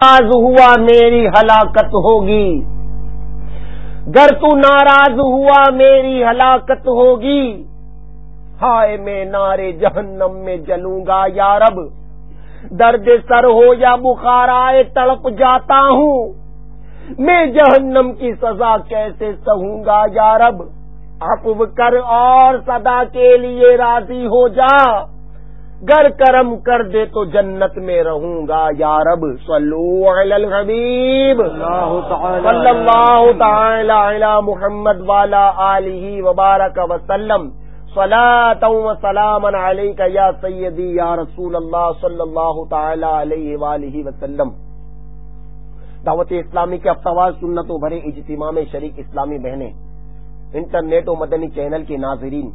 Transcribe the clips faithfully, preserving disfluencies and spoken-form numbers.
ناراض ہوا میری ہلاکت ہوگی، گر تو ناراض ہوا میری ہلاکت ہوگی، ہائے میں نارے جہنم میں جلوں گا یا رب، درد سر ہو یا بخار آئے تڑپ جاتا ہوں، میں جہنم کی سزا کیسے سہوں گا یا رب، عفو کر اور صدا کے لیے راضی ہو جا، گر کرم کر دے تو جنت میں رہوں گا یا رب، صلو علی الحبیب صلی اللہ تعالی علی محمد والا آلہ وبارک وسلم، صلاۃ و سلام علیک یا سیدی یا رسول اللہ صلی اللہ تعالی علیہ وآلہ وسلم۔ دعوت اسلامی کے افسوار سنتوں بھرے اجتماع میں شریک اسلامی بہنیں، انٹرنیٹ و مدنی چینل کے ناظرین،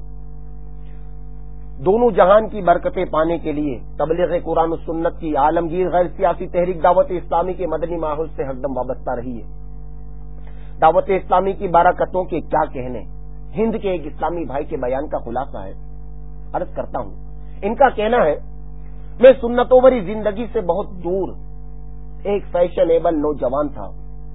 دونوں جہان کی برکتیں پانے کے لیے تبلیغ قرآن و سنت کی عالمگیر غیر سیاسی تحریک دعوت اسلامی کے مدنی ماحول سے ہر دم وابستہ رہی ہے۔ دعوت اسلامی کی برکتوں کے کیا کہنے، ہند کے ایک اسلامی بھائی کے بیان کا خلاصہ ہے، عرض کرتا ہوں۔ ان کا کہنا ہے، میں سنتوں بھری زندگی سے بہت دور ایک فیشنیبل نوجوان تھا،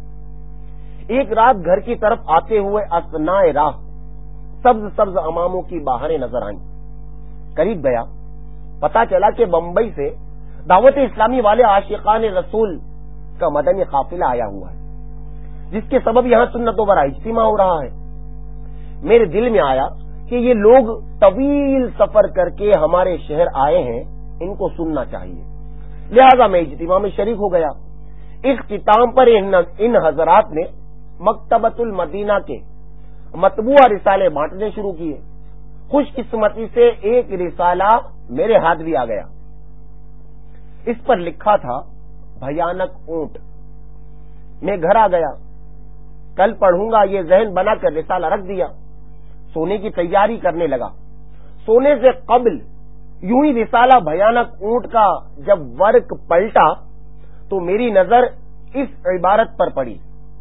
ایک رات گھر کی طرف آتے ہوئے اثناء راہ سبز سبز اماموں کی باہریں نظر آئیں، قریب گیا، پتا چلا کہ بمبئی سے دعوت اسلامی والے عاشقان رسول کا مدنی قافلہ آیا ہوا ہے، جس کے سبب یہاں سنتوں پر اجتماع ہو رہا ہے۔ میرے دل میں آیا کہ یہ لوگ طویل سفر کر کے ہمارے شہر آئے ہیں، ان کو سننا چاہیے، لہذا میں اجتماع میں شریک ہو گیا۔ اختتام پر ان حضرات نے مکتبۃ المدینہ کے مطبوعہ رسالے بانٹنے شروع کیے۔ خوش قسمتی سے ایک رسالہ میرے ہاتھ بھی آ گیا، اس پر لکھا تھا بھیانک اونٹ۔ میں گھر آ گیا، کل پڑھوں گا یہ ذہن بنا کر رسالہ رکھ دیا، سونے کی تیاری کرنے لگا۔ سونے سے قبل یوں ہی رسالہ بھیانک اونٹ کا جب ورق پلٹا تو میری نظر اس عبارت پر پڑی،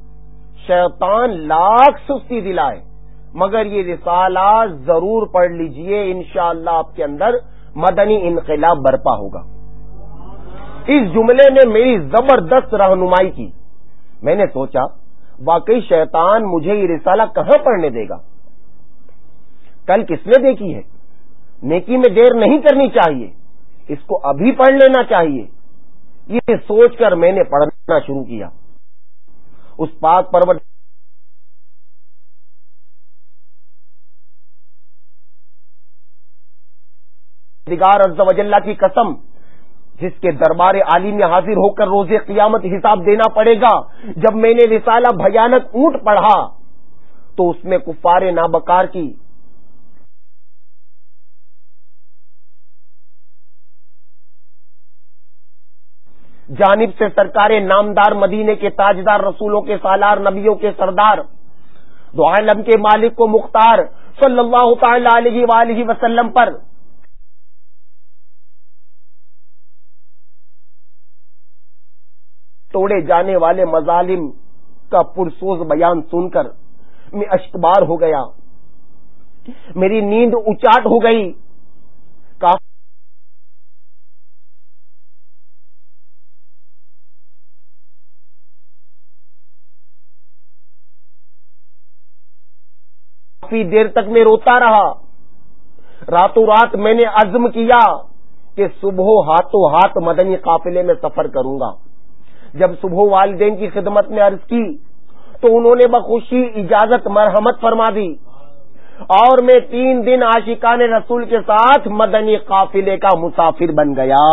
شیطان لاکھ سستی دلائے مگر یہ رسالہ ضرور پڑھ لیجئے، انشاءاللہ آپ کے اندر مدنی انقلاب برپا ہوگا۔ اس جملے نے میری زبردست رہنمائی کی۔ میں نے سوچا واقعی شیطان مجھے یہ رسالہ کہاں پڑھنے دے گا، کل کس نے دیکھی ہے، نیکی میں دیر نہیں کرنی چاہیے، اس کو ابھی پڑھ لینا چاہیے۔ یہ سوچ کر میں نے پڑھنا شروع کیا۔ اس پاک پرور دگار عز و جل کی قسم، جس کے دربار عالی میں حاضر ہو کر روز قیامت حساب دینا پڑے گا، جب میں نے رسالہ بھیانک اونٹ پڑھا تو اس میں کفار نابکار کی جانب سے سرکار نامدار مدینے کے تاجدار رسولوں کے سالار نبیوں کے سردار دو عالم کے مالک کو مختار صلی اللہ تعالی علیہ وآلہ وسلم پر توڑے جانے والے مظالم کا پرسوز بیان سن کر میں اشکبار ہو گیا، میری نیند اچاٹ ہو گئی۔ کافی دیر تک میں روتا رہا۔ راتوں رات میں نے عزم کیا کہ صبح ہاتھوں ہاتھ مدنی قافلے میں سفر کروں گا۔ جب صبح والدین کی خدمت میں عرض کی تو انہوں نے بخوشی اجازت مرحمت فرما دی، اور میں تین دن عاشقان رسول کے ساتھ مدنی قافلے کا مسافر بن گیا۔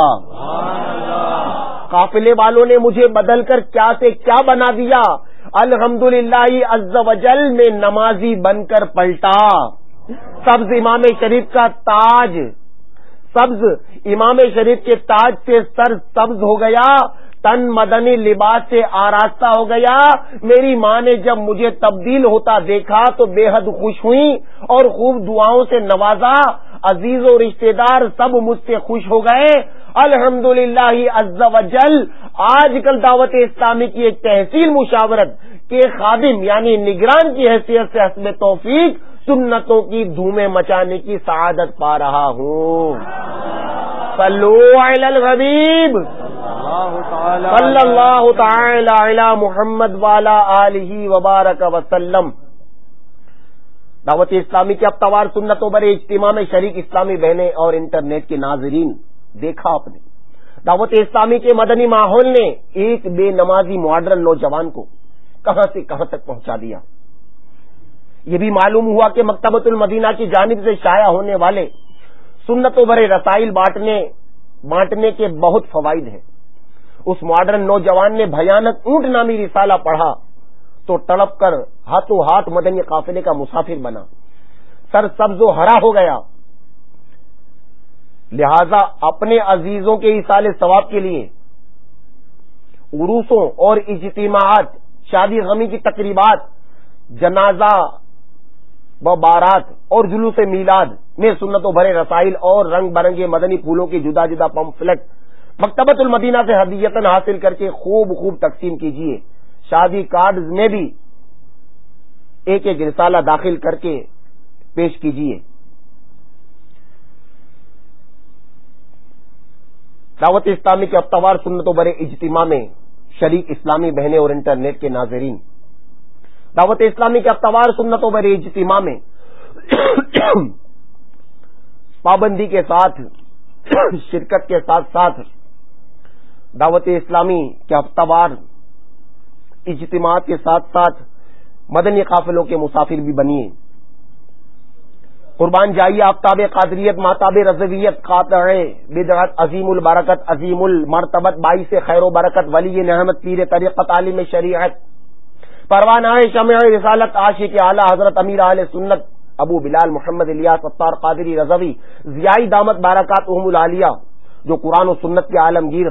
قافلے والوں نے مجھے بدل کر کیا سے کیا بنا دیا، الحمدللہ عز و جل میں نمازی بن کر پلٹا۔ سبز امام شریف کا تاج، سبز امام شریف کے تاج سے سر سبز ہو گیا، تن مدنی لباس سے آراستہ ہو گیا۔ میری ماں نے جب مجھے تبدیل ہوتا دیکھا تو بے حد خوش ہوئی اور خوب دعاؤں سے نوازا۔ عزیز و رشتہ دار سب مجھ سے خوش ہو گئے۔ الحمدللہ عز و جل آج کل دعوت اسلامی کی ایک تحصیل مشاورت کے خادم یعنی نگران کی حیثیت سے حسب توفیق سنتوں کی دھومیں مچانے کی سعادت پا رہا ہوں۔ صلو علی الحبیب صلی اللہ تعالی علی محمد والا آلہ وبارک وسلم۔ دعوت اسلامی کے ابتوار سنتوں بر اجتماع میں شریک اسلامی بہنیں اور انٹرنیٹ کے ناظرین، دیکھا آپ نے دعوت اسلامی کے مدنی ماحول نے ایک بے نمازی ماڈرن نوجوان کو کہاں سے کہاں تک پہنچا دیا۔ یہ بھی معلوم ہوا کہ مکتبۃ المدینہ کی جانب سے شائع ہونے والے سنتوں بھرے رسائل بانٹنے بانٹنے کے بہت فوائد ہیں۔ اس ماڈرن نوجوان نے بھیانک اونٹ نامی رسالہ پڑھا تو تڑپ کر ہاتھوں ہاتھ مدنی قافلے کا مسافر بنا، سر سبز و ہرا ہو گیا۔ لہذا اپنے عزیزوں کے ایصال ثواب کے لیے عروسوں اور اجتماعات، شادی غمی کی تقریبات، جنازہ و بارات اور جلوس میلاد میں سنتوں بھرے رسائل اور رنگ برنگے مدنی پھولوں کی جدا جدا پمفلٹ مکتبۃ المدینہ سے ہدیتاً حاصل کر کے خوب خوب تقسیم کیجیے۔ شادی کارڈز میں بھی ایک ایک رسالہ داخل کر کے پیش کیجیے۔ دعوت اسلامی کے ابتوار سنتوں بھرے اجتماع میں شریک اسلامی بہنیں اور انٹرنیٹ کے ناظرین، دعوت اسلامی کے ابتوار سنتوں بھرے اجتماع میں پابندی کے ساتھ شرکت کے ساتھ ساتھ دعوت اسلامی کے ابتوار اجتماعات کے ساتھ ساتھ مدنی قافلوں کے مسافر بھی بنیے۔ قربان جائیے آفتاب قادریت، ماتاب رضویت، قاطع بدعت، عظیم البرکت، عظیم المرتبت، باعث خیر و برکت، ولی نعمت، پیر طریقت، عالم شریعت، پروانہ شمع رسالت، عاشق اعلی حضرت امیر اہل سنت ابو بلال محمد الیاس ستار قادری رضوی ضیائی دامت بارکاتہم العالیہ، جو قرآن و سنت کے عالمگیر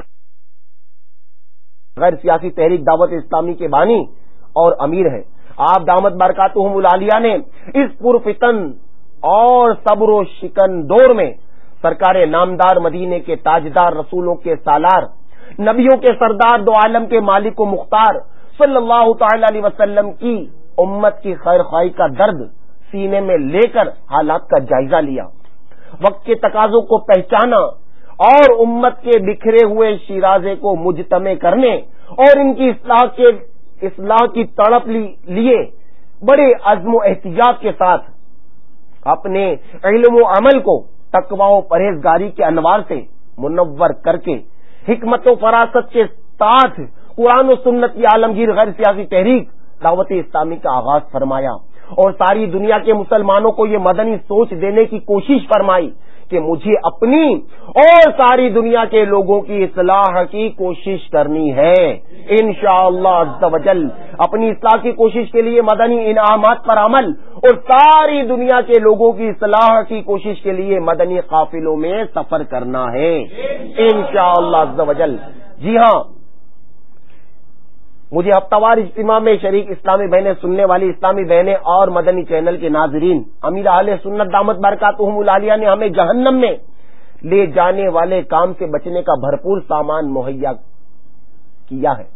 غیر سیاسی تحریک دعوت اسلامی کے بانی اور امیر ہے۔ آپ دامت برکاتہم العالیہ نے اس پرفتن اور صبر و شکن دور میں سرکار نامدار مدینے کے تاجدار، رسولوں کے سالار، نبیوں کے سردار، دو عالم کے مالک و مختار صلی اللہ تعالی علیہ وسلم کی امت کی خیر خواہی کا درد سینے میں لے کر حالات کا جائزہ لیا، وقت کے تقاضوں کو پہچانا اور امت کے بکھرے ہوئے شیرازے کو مجتمع کرنے اور ان کی اصلاح کے اصلاح کی تڑپ لیے بڑے عزم و احتجاج کے ساتھ اپنے علم و عمل کو تقوی و پرہیزگاری کے انوار سے منور کر کے حکمت و فراست کے ساتھ قرآن و سنت کی عالمگیر غیر سیاسی تحریک دعوت اسلامی کا آغاز فرمایا اور ساری دنیا کے مسلمانوں کو یہ مدنی سوچ دینے کی کوشش فرمائی کہ مجھے اپنی اور ساری دنیا کے لوگوں کی اصلاح کی کوشش کرنی ہے۔ انشاءاللہ عز و جل اپنی اصلاح کی کوشش کے لیے مدنی انعامات پر عمل اور ساری دنیا کے لوگوں کی اصلاح کی کوشش کے لیے مدنی قافلوں میں سفر کرنا ہے انشاءاللہ عز و جل۔ جی ہاں، مجھے ہفتہ اجتماع میں شریک اسلامی بہنیں، سننے والی اسلامی بہنیں اور مدنی چینل کے ناظرین، امیر اہل سنت دامت برکاتہم العالیہ نے ہمیں جہنم میں لے جانے والے کام سے بچنے کا بھرپور سامان مہیا کیا ہے۔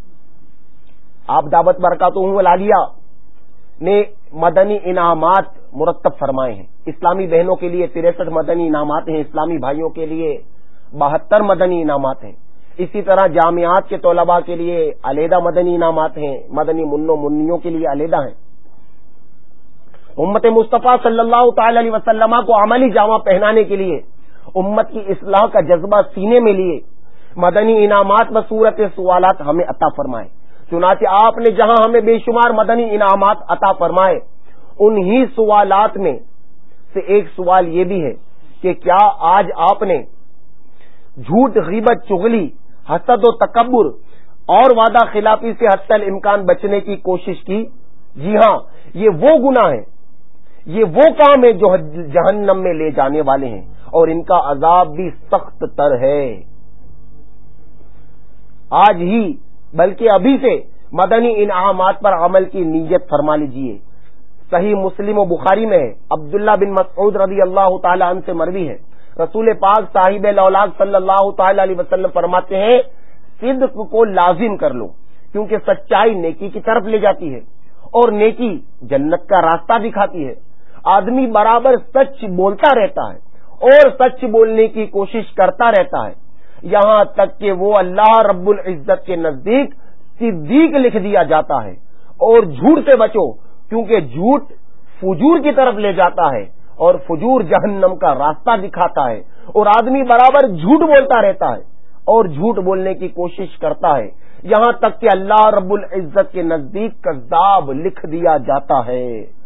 آپ دعوت برکاتہم العالیہ نے مدنی انعامات مرتب فرمائے ہیں۔ اسلامی بہنوں کے لیے تریسٹھ مدنی انعامات ہیں، اسلامی بھائیوں کے لیے بہتر مدنی انعامات ہیں، اسی طرح جامعات کے طلباء کے لیے علیحدہ مدنی انعامات ہیں، مدنی منوں منیوں کے لیے علیحدہ ہیں۔ امت مصطفیٰ صلی اللہ تعالی علیہ وسلم کو عملی جامہ پہنانے کے لیے امت کی اصلاح کا جذبہ سینے میں لیے مدنی انعامات بصورت سوالات ہمیں عطا فرمائے۔ چنانچہ آپ نے جہاں ہمیں بے شمار مدنی انعامات عطا فرمائے، انہی سوالات میں سے ایک سوال یہ بھی ہے کہ کیا آج آپ نے جھوٹ، غیبت، چغلی، حسد و تکبر اور وعدہ خلافی سے حتی الامکان بچنے کی کوشش کی؟ جی ہاں، یہ وہ گناہ ہیں، یہ وہ کام ہے جو جہنم میں لے جانے والے ہیں اور ان کا عذاب بھی سخت تر ہے۔ آج ہی بلکہ ابھی سے مدنی انعامات پر عمل کی نیت فرما لیجئے۔ صحیح مسلم و بخاری میں ہے، عبداللہ بن مسعود رضی اللہ تعالی عنہ سے مروی ہے، رسول پاک صاحب الاولاق صلی اللہ تعالی علیہ وسلم فرماتے ہیں، صدق کو لازم کر لو کیونکہ سچائی نیکی کی طرف لے جاتی ہے اور نیکی جنت کا راستہ دکھاتی ہے۔ آدمی برابر سچ بولتا رہتا ہے اور سچ بولنے کی کوشش کرتا رہتا ہے، یہاں تک کہ وہ اللہ رب العزت کے نزدیک صدیق لکھ دیا جاتا ہے۔ اور جھوٹ سے بچو، کیونکہ جھوٹ فجور کی طرف لے جاتا ہے، اور فجور جہنم کا راستہ دکھاتا ہے، اور آدمی برابر جھوٹ بولتا رہتا ہے اور جھوٹ بولنے کی کوشش کرتا ہے، یہاں تک کہ اللہ رب العزت کے نزدیک کذاب لکھ دیا جاتا ہے۔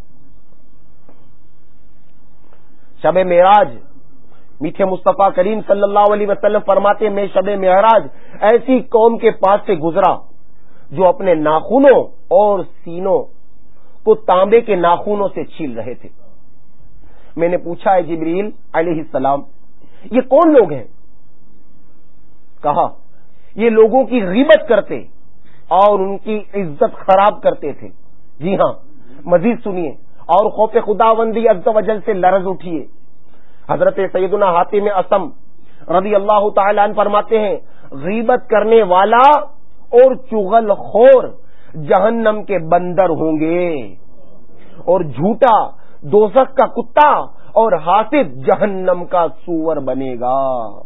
شب معراج، میٹھے مصطفیٰ کریم صلی اللہ علیہ وسلم فرماتے ہیں میں شب معراج ایسی قوم کے پاس سے گزرا جو اپنے ناخنوں اور سینوں کو تانبے کے ناخنوں سے چھیل رہے تھے۔ میں نے پوچھا ہے جبریل علیہ السلام یہ کون لوگ ہیں؟ کہا یہ لوگوں کی غیبت کرتے اور ان کی عزت خراب کرتے تھے۔ جی ہاں، مزید سنیے اور خوف خداوندی عز و جل سے لرز اٹھیے۔ حضرت سیدنا حاتم اسم رضی اللہ تعالی عنہ فرماتے ہیں غیبت کرنے والا اور چغل خور جہنم کے بندر ہوں گے، اور جھوٹا دوزخ کا کتا اور حاسد جہنم کا سور بنے گا۔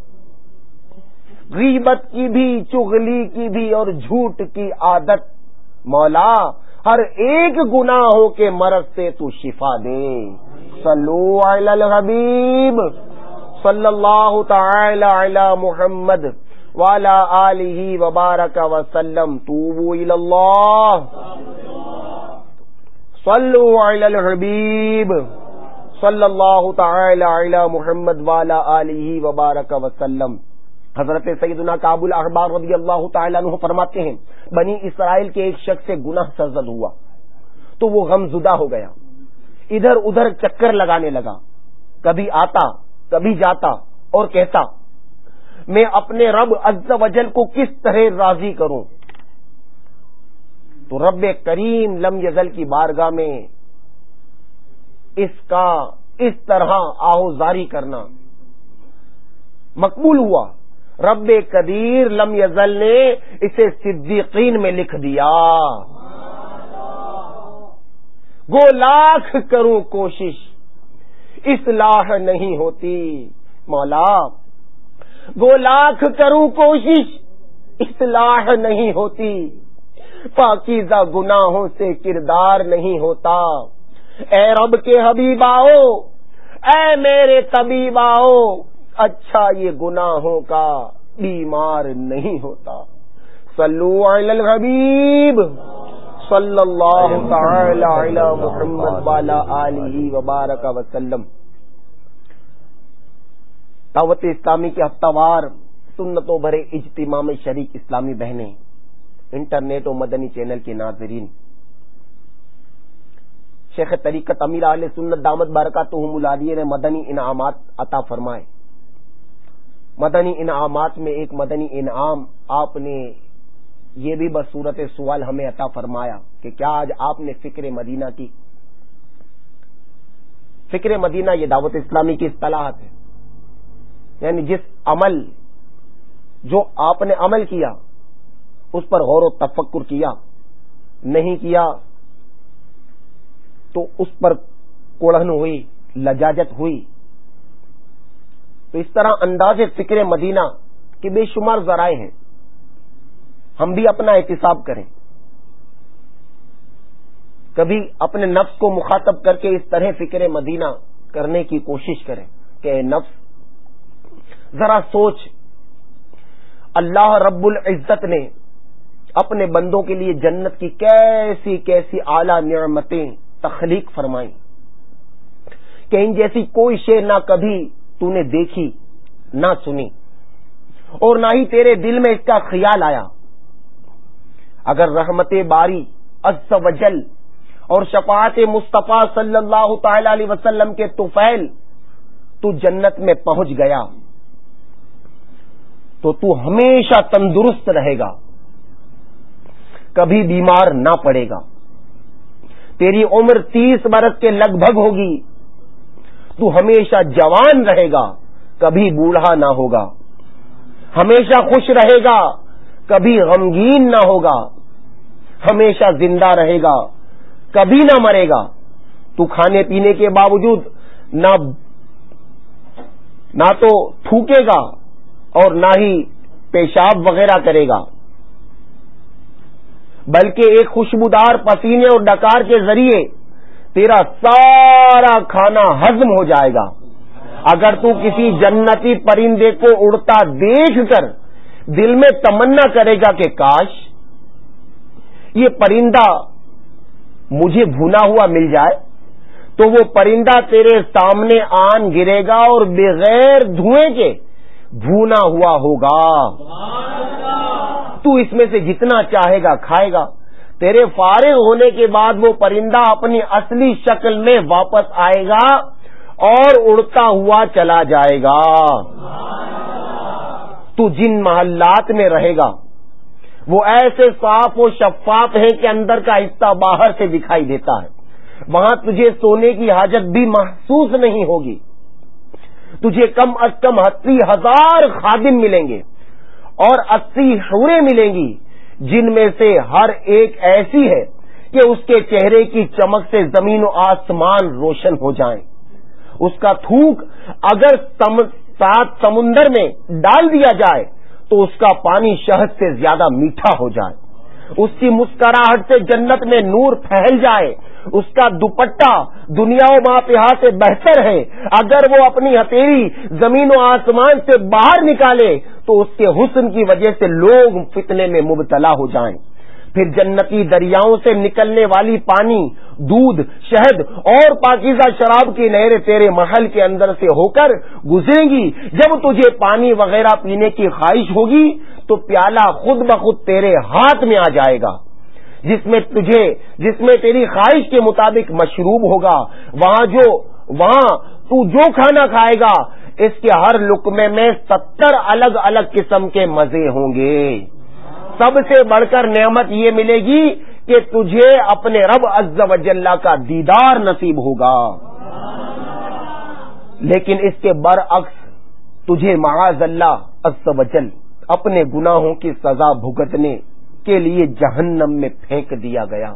غیبت کی بھی، چغلی کی بھی اور جھوٹ کی عادت مولا ہر ایک گناہوں کے مرض سے تو شفا دے۔ صلو علی الحبیب صلی اللہ تعالی علی محمد وعلی آلہ وبارک وسلم۔ توبوا الی اللہ، صلو علی الحبیب صلی اللہ تعالی علی محمد وعلی آلہ وبارک وسلم۔ حضرت سیدنا کعب الاحبار رضی اللہ تعالی عنہ فرماتے ہیں بنی اسرائیل کے ایک شخص سے گناہ سرزد ہوا تو وہ غم زدہ ہو گیا، ادھر ادھر چکر لگانے لگا، کبھی آتا کبھی جاتا اور کہتا میں اپنے رب عز و جل کو کس طرح راضی کروں؟ تو رب کریم لم یزل کی بارگاہ میں اس کا اس طرح آہوزاری کرنا مقبول ہوا۔ رب قدیر لم یزل نے اسے صدیقین میں لکھ دیا۔ گو لاکھ کروں کوشش اصلاح نہیں ہوتی مولا، گو لاکھ کروں کوشش اصلاح نہیں ہوتی، پاکیزہ گناہوں سے کردار نہیں ہوتا۔ اے رب کے حبیب آؤ، اے میرے طبیب آؤ، اچھا یہ گناہوں کا بیمار نہیں ہوتا۔ صلو علی الحبیب صلی اللہ تعالی علی محمد وعلی آلہ وبارک وسلم۔ دعوت اسلامی کے ہفتہ وار سنتوں بھرے اجتماع میں شریک اسلامی بہنیں، انٹرنیٹ و مدنی چینل کے ناظرین، شیخ طریقت امیر اہل سنت دامت برکاتہم العالیہ نے مدنی انعامات عطا فرمائے۔ مدنی انعامات میں ایک مدنی انعام آپ نے یہ بھی بصورت سوال ہمیں عطا فرمایا کہ کیا آج آپ نے فکر مدینہ کی؟ فکر مدینہ یہ دعوت اسلامی کی اصطلاحات ہے، یعنی جس عمل جو آپ نے عمل کیا اس پر غور و تفکر کیا، نہیں کیا تو اس پر کوڑھن ہوئی، لجاجت ہوئی۔ تو اس طرح انداز فکر مدینہ کے بے شمار ذرائع ہیں، ہم بھی اپنا احتساب کریں، کبھی اپنے نفس کو مخاطب کر کے اس طرح فکر مدینہ کرنے کی کوشش کریں کہ اے نفس ذرا سوچ، اللہ رب العزت نے اپنے بندوں کے لیے جنت کی کیسی کیسی اعلیٰ نعمتیں تخلیق فرمائیں کہ ان جیسی کوئی شے نہ کبھی تو نے دیکھی نہ سنی اور نہ ہی تیرے دل میں اس کا خیال آیا۔ اگر رحمت باری عز و جل اور شفاعت مصطفیٰ صلی اللہ تعالی علیہ وسلم کے طفیل تو جنت میں پہنچ گیا تو تو ہمیشہ تندرست رہے گا، کبھی بیمار نہ پڑے گا، تیری عمر تیس برس کے لگ بھگ ہوگی، تو ہمیشہ جوان رہے گا، کبھی بوڑھا نہ ہوگا، ہمیشہ خوش رہے گا، کبھی غمگین نہ ہوگا، ہمیشہ زندہ رہے گا، کبھی نہ مرے گا، تو کھانے پینے کے باوجود نہ نہ تو تھوکے گا اور نہ ہی پیشاب وغیرہ کرے گا، بلکہ ایک خوشبودار پسینے اور ڈکار کے ذریعے تیرا سارا کھانا ہضم ہو جائے گا۔ اگر تو کسی جنتی پرندے کو اڑتا دیکھ کر دل میں تمنا کرے گا کہ کاش یہ پرندہ مجھے بھونا ہوا مل جائے، تو وہ پرندہ تیرے سامنے آن گرے گا اور بغیر دھوئیں کے بھونا ہوا ہوگا۔ تو اس میں سے جتنا چاہے گا کھائے گا۔ تیرے فارغ ہونے کے بعد وہ پرندہ اپنی اصلی شکل میں واپس آئے گا اور اڑتا ہوا چلا جائے گا۔ تو جن محلات میں رہے گا وہ ایسے صاف و شفاف ہیں کہ اندر کا حصہ باہر سے دکھائی دیتا ہے، وہاں تجھے سونے کی حاجت بھی محسوس نہیں ہوگی۔ تجھے کم از کم اسی ہزار خادم ملیں گے اور اسی حوریں ملیں گی، جن میں سے ہر ایک ایسی ہے کہ اس کے چہرے کی چمک سے زمین و آسمان روشن ہو جائیں۔ اس کا تھوک اگر سات سمندر میں ڈال دیا جائے تو اس کا پانی شہد سے زیادہ میٹھا ہو جائے۔ اس کی مسکراہٹ سے جنت میں نور پھیل جائے۔ اس کا دوپٹہ دنیا و ما فیہا سے بہتر ہے۔ اگر وہ اپنی ہتھیلی زمین و آسمان سے باہر نکالے تو اس کے حسن کی وجہ سے لوگ فتنے میں مبتلا ہو جائیں۔ پھر جنتی دریاؤں سے نکلنے والی پانی، دودھ، شہد اور پاکیزہ شراب کی نہریں تیرے محل کے اندر سے ہو کر گزریں گی۔ جب تجھے پانی وغیرہ پینے کی خواہش ہوگی تو پیالہ خود بخود تیرے ہاتھ میں آ جائے گا، جس میں تجھے جس میں تیری خواہش کے مطابق مشروب ہوگا۔ وہاں جو وہاں تو جو کھانا کھائے گا اس کے ہر لقمے میں ستر الگ الگ قسم کے مزے ہوں گے۔ سب سے بڑھ کر نعمت یہ ملے گی کہ تجھے اپنے رب عز و جل کا دیدار نصیب ہوگا۔ لیکن اس کے برعکس تجھے معاذ اللہ عز و جل اپنے گناہوں کی سزا بھگتنے کے لیے جہنم میں پھینک دیا گیا۔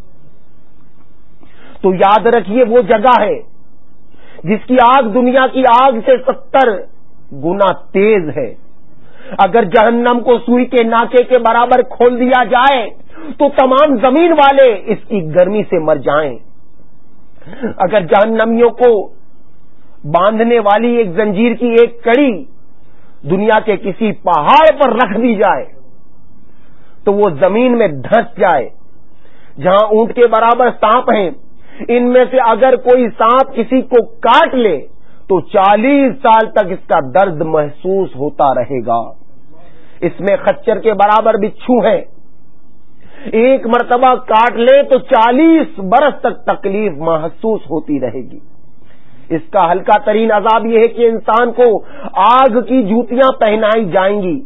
تو یاد رکھیے وہ جگہ ہے جس کی آگ دنیا کی آگ سے ستر گنا تیز ہے۔ اگر جہنم کو سوئی کے ناکے کے برابر کھول دیا جائے تو تمام زمین والے اس کی گرمی سے مر جائیں۔ اگر جہنمیوں کو باندھنے والی ایک زنجیر کی ایک کڑی دنیا کے کسی پہاڑ پر رکھ دی جائے تو وہ زمین میں دھنس جائے۔ جہاں اونٹ کے برابر سانپ ہیں، ان میں سے اگر کوئی سانپ کسی کو کاٹ لے تو چالیس سال تک اس کا درد محسوس ہوتا رہے گا۔ اس میں خچر کے برابر بچھو ہے، ایک مرتبہ کاٹ لے تو چالیس برس تک تکلیف محسوس ہوتی رہے گی۔ اس کا ہلکا ترین عذاب یہ ہے کہ انسان کو آگ کی جوتیاں پہنائی جائیں گی،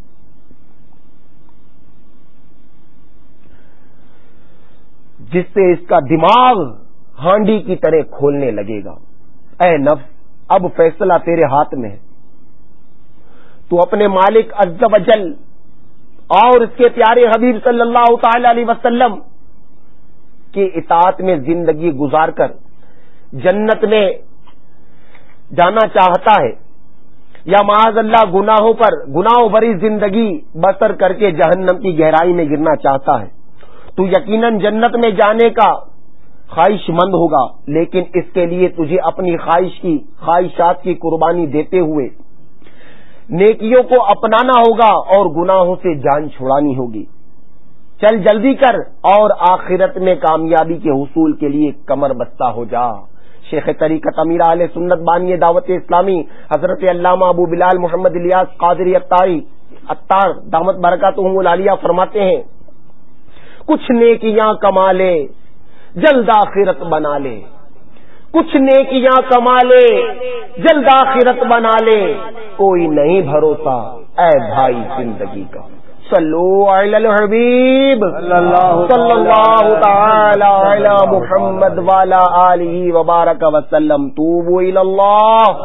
جس سے اس کا دماغ ہانڈی کی طرح کھولنے لگے گا۔ اے نفس، اب فیصلہ تیرے ہاتھ میں ہے۔ تو اپنے مالک عز و جل اور اس کے پیارے حبیب صلی اللہ تعالی علیہ وسلم کی اطاعت میں زندگی گزار کر جنت میں جانا چاہتا ہے، یا معاذ اللہ گناہوں پر گناہوں بھری زندگی بسر کر کے جہنم کی گہرائی میں گرنا چاہتا ہے، تو یقیناً جنت میں جانے کا خواہش مند ہوگا، لیکن اس کے لیے تجھے اپنی خواہش کی خواہشات کی قربانی دیتے ہوئے نیکیوں کو اپنانا ہوگا اور گناہوں سے جان چھڑانی ہوگی۔ چل جلدی کر اور آخرت میں کامیابی کے حصول کے لیے کمر بستہ ہو جا۔ شیخ طریقت امیر اہل سنت بانی دعوت اسلامی حضرت علامہ ابو بلال محمد الیاس قادری اتاری اتار دامت برکاتہم العالیہ فرماتے ہیں، کچھ نیکیاں کما لے جلد آخرت بنا لے، کچھ نیکیاں کما لے جلد آخرت بنا لے، کوئی نہیں بھروسہ اے بھائی زندگی کا۔ صلو علی الحبیب صلی اللہ تعالی علی محمد وعلی آلہ وبارک وسلم۔ توبوا الی اللہ،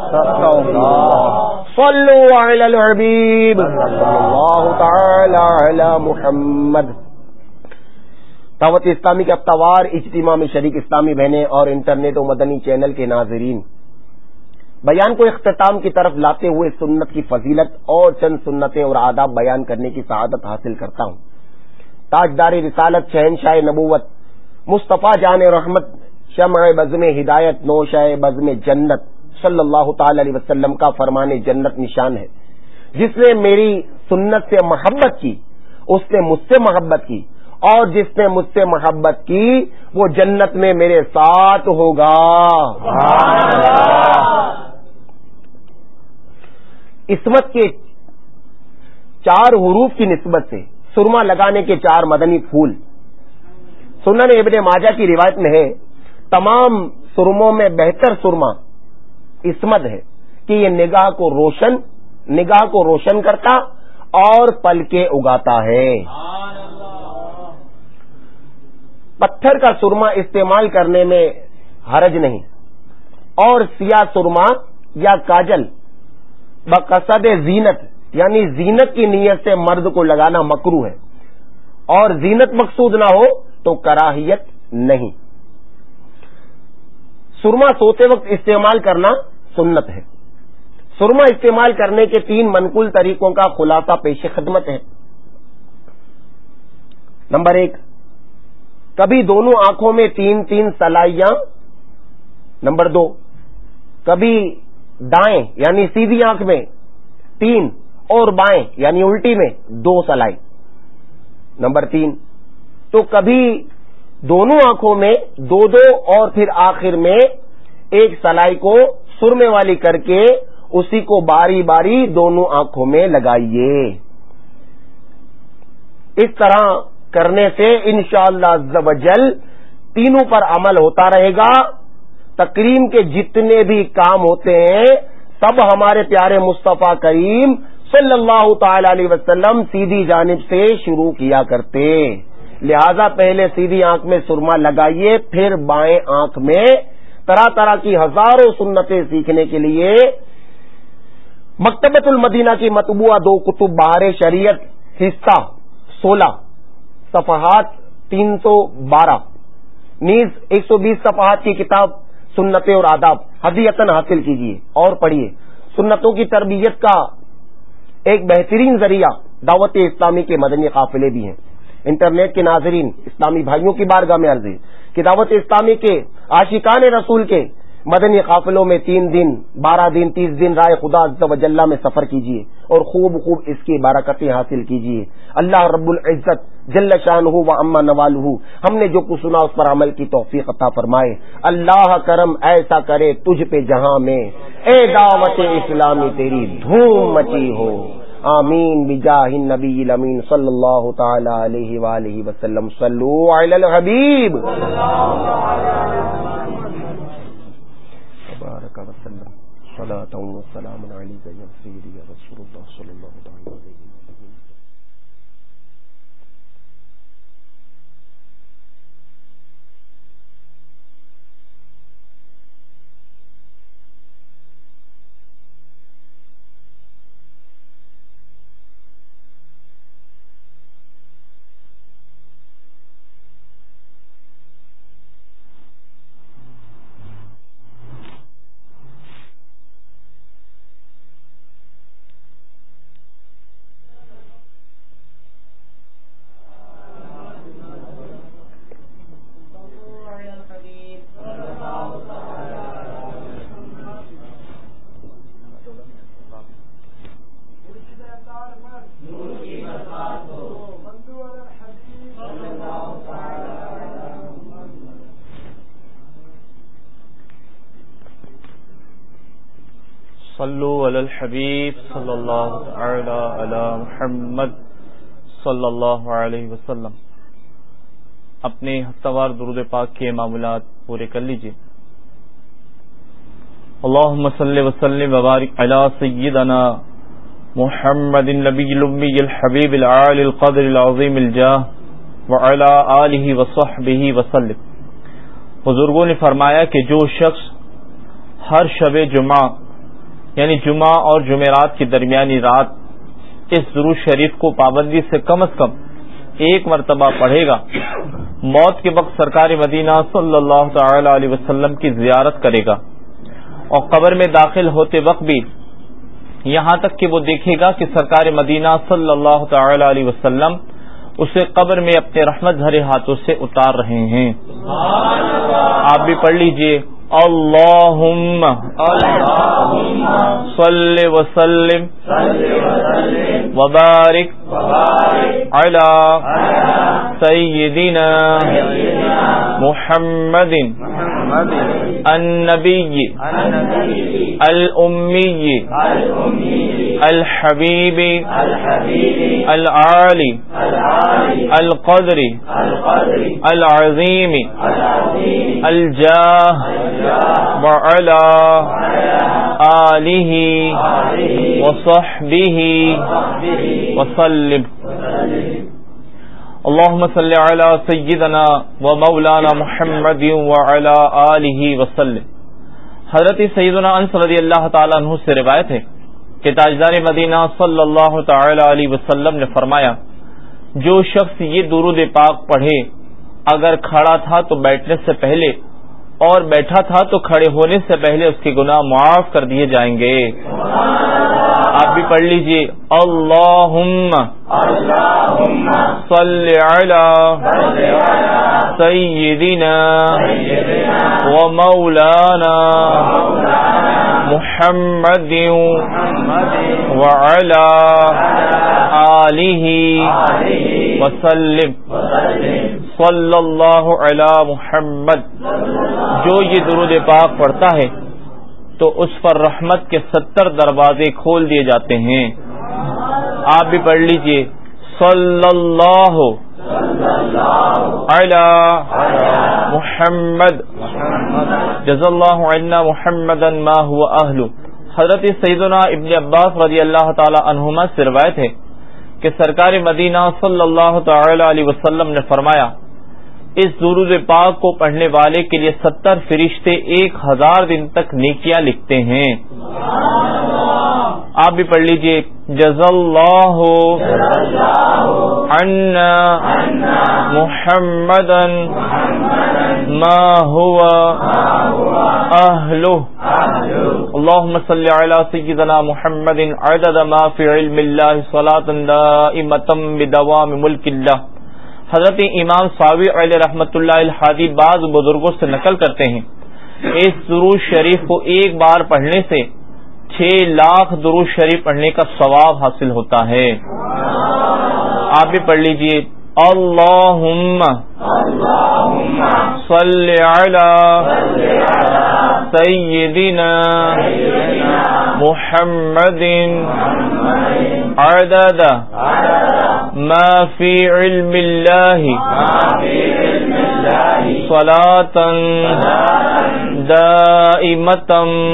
صلو علی الحبیب صلی اللہ تعالی علی محمد۔ دعوت اسلامی کے ہفتہ وار اجتماع میں شریک اسلامی بہنیں اور انٹرنیٹ و مدنی چینل کے ناظرین، بیان کو اختتام کی طرف لاتے ہوئے سنت کی فضیلت اور چند سنتیں اور آداب بیان کرنے کی سعادت حاصل کرتا ہوں۔ تاجدار رسالت، شہنشاہ نبوت، مصطفیٰ جان رحمت، شمع بزم ہدایت، نوشہ بزم جنت صلی اللہ تعالی علیہ وسلم کا فرمان جنت نشان ہے، جس نے میری سنت سے محبت کی اس نے مجھ سے محبت کی، اور جس نے مجھ سے محبت کی وہ جنت میں میرے ساتھ ہوگا۔ عصمت کے چار حروف کی نسبت سے سرما لگانے کے چار مدنی پھول۔ سنن ابن ماجہ کی روایت میں ہے، تمام سرموں میں بہتر سرما عصمت ہے کہ یہ نگاہ کو روشن نگاہ کو روشن کرتا اور پلکیں اگاتا ہے۔ پتھر کا سرما استعمال کرنے میں حرج نہیں، اور سیاہ سرما یا کاجل بقصد زینت یعنی زینت کی نیت سے مرد کو لگانا مکروہ ہے، اور زینت مقصود نہ ہو تو کراہیت نہیں۔ سرما سوتے وقت استعمال کرنا سنت ہے۔ سرما استعمال کرنے کے تین منقول طریقوں کا خلاصہ پیش خدمت ہے۔ نمبر ایک، کبھی دونوں آنکھوں میں تین تین سلائیاں۔ نمبر دو، کبھی دائیں یعنی سیدھی آنکھ میں تین اور بائیں یعنی الٹی میں دو سلائی۔ نمبر تین، تو کبھی دونوں آنکھوں میں دو دو اور پھر آخر میں ایک سلائی کو سرمے والی کر کے اسی کو باری باری دونوں آنکھوں میں لگائیے۔ اس طرح کرنے سے انشاءاللہ عز و جل تینوں پر عمل ہوتا رہے گا۔ تکریم کے جتنے بھی کام ہوتے ہیں سب ہمارے پیارے مصطفیٰ کریم صلی اللہ تعالی علیہ وسلم سیدھی جانب سے شروع کیا کرتے، لہذا پہلے سیدھی آنکھ میں سرما لگائیے، پھر بائیں آنکھ میں۔ طرح طرح کی ہزاروں سنتیں سیکھنے کے لیے مکتبۃ المدینہ کی مطبوعہ دو کتب بہار شریعت حصہ سولہ صفحات تین سو بارہ نیز ایک سو بیس صفحات کی کتاب سنتیں اور آداب ہدیۃً حاصل کیجیے اور پڑھیے۔ سنتوں کی تربیت کا ایک بہترین ذریعہ دعوت اسلامی کے مدنی قافلے بھی ہیں۔ انٹرنیٹ کے ناظرین، اسلامی بھائیوں کی بارگاہ میں عرض ہے کہ دعوت اسلامی کے عاشقان رسول کے مدنی قافلوں میں تین دن بارہ دن تیس دن رائے خدا عز و جل میں سفر کیجیے اور خوب خوب اس کی برکتیں حاصل کیجیے۔ اللہ رب العزت جل شانہ و عما نوالہ ہم نے جو کچھ سنا اس پر عمل کی توفیق عطا فرمائے۔ اللہ کرم ایسا کرے تجھ پہ جہاں میں، اے دعوت اسلامی تیری دھوم مچی ہو۔ آمین بجاہ النبی الامین صلی اللہ تعالی علیہ وآلہ وسلم۔ صلو علی الحبیب تبارک وسلم۔ صلاۃ و سلام علیک یا سیدی یا رسول اللہ صلی اللہ تعالی علیہ وسلم۔ صلو علی الحبیب صلی اللہ تعالی علی محمد صلی اللہ علیہ وسلم۔ اپنے ہفتہ درود پاک کے معمولات پورے کر لیجیے۔ اللہم صلی وسلم وبارک علی سیدنا محمد النبی الامی الحبیب العالی القدر العظیم الجاہ وعلی آلہ وصحبہ وسلم۔ بزرگوں نے فرمایا کہ جو شخص ہر شب جمعہ یعنی جمعہ اور جمعرات کی درمیانی رات اس درود شریف کو پابندی سے کم از کم ایک مرتبہ پڑھے گا، موت کے وقت سرکار مدینہ صلی اللہ تعالی علیہ وسلم کی زیارت کرے گا اور قبر میں داخل ہوتے وقت بھی یہاں تک کہ وہ دیکھے گا کہ سرکار مدینہ صلی اللہ تعالی علیہ وسلم اسے قبر میں اپنے رحمت بھرے ہاتھوں سے اتار رہے ہیں. آپ بھی پڑھ لیجئے اللہم صلی وسلم وبارک علی سیدنا محمد النبی الامی الحبیب العالی القدر العظیم الجاہ وعلی آلہ وصحبہ وسلم. اللهم صل على سيدنا ومولانا محمد وعلى آلہ وسلم. حضرت سیدنا انس رضی اللہ تعالی عنہ سے روایت ہے کہ تاجدار مدینہ صلی اللہ تعالی علیہ وسلم نے فرمایا جو شخص یہ درود پاک پڑھے اگر کھڑا تھا تو بیٹھنے سے پہلے اور بیٹھا تھا تو کھڑے ہونے سے پہلے اس کے گناہ معاف کر دیے جائیں گے. آپ بھی پڑھ لیجئے اللہم صلی علی سیدنا و مولانا محمد وعلی آلہ وسلم صلی اللہ علی محمد. جو یہ درود پاک پڑھتا ہے تو اس پر رحمت کے ستر دروازے کھول دیے جاتے ہیں. آپ بھی پڑھ لیجئے صلی اللہ علی محمد جزا اللہ عنا محمدا ما هو اہل. حضرت سیدنا ابن عباس رضی اللہ تعالی عنہما سے روایت ہے کہ سرکار مدینہ صلی اللہ تعالی علیہ وسلم نے فرمایا اس درود پاک کو پڑھنے والے کے لیے ستر فرشتے ایک ہزار دن تک نیکیاں لکھتے ہیں. آپ بھی پڑھ لیجئے جزا اللہ عنا محمدا ما هو اہلہ. اللہم صلی علی سیدنا محمد عدد ما فی علم اللہ صلاۃ دائمۃ بدوام ملک اللہ. حضرت امام ساوی علیہ رحمۃ اللہ الحادی بعض بزرگوں سے نقل کرتے ہیں اس درود شریف کو ایک بار پڑھنے سے چھ لاکھ درود شریف پڑھنے کا ثواب حاصل ہوتا ہے. آپ بھی پڑھ لیجئے اللہم صلی علی سیدنا محمد عدد ما فی علم اللہ صلاۃ دائمۃ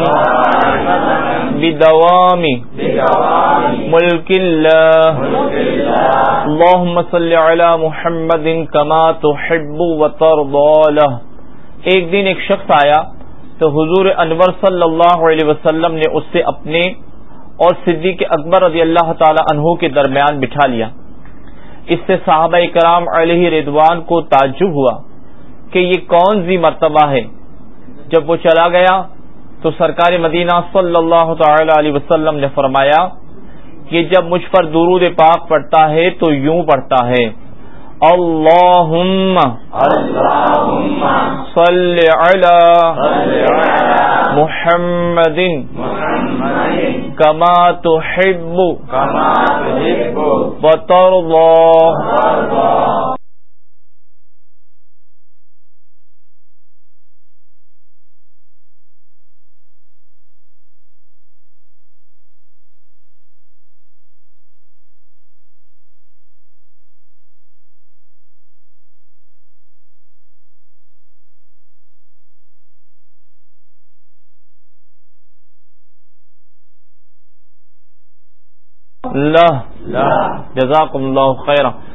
بدوام ملک اللہ. اللہم صلی علی محمد کما تحب وترضی لہ. ایک دن ایک شخص آیا تو حضور انور صلی اللہ علیہ وسلم نے اس سے اپنے اور صدیق اکبر رضی اللہ تعالی عنہ کے درمیان بٹھا لیا. اس سے صحابہ کرام علیہ رضوان کو تعجب ہوا کہ یہ کون سی مرتبہ ہے. جب وہ چلا گیا تو سرکار مدینہ صلی اللہ تعالی علیہ وسلم نے فرمایا کہ جب مجھ پر درود پاک پڑھتا ہے تو یوں پڑھتا ہے اللہم صلی علی محمد کما تحب وترضی. اللہ جزاکم اللہ خیرا.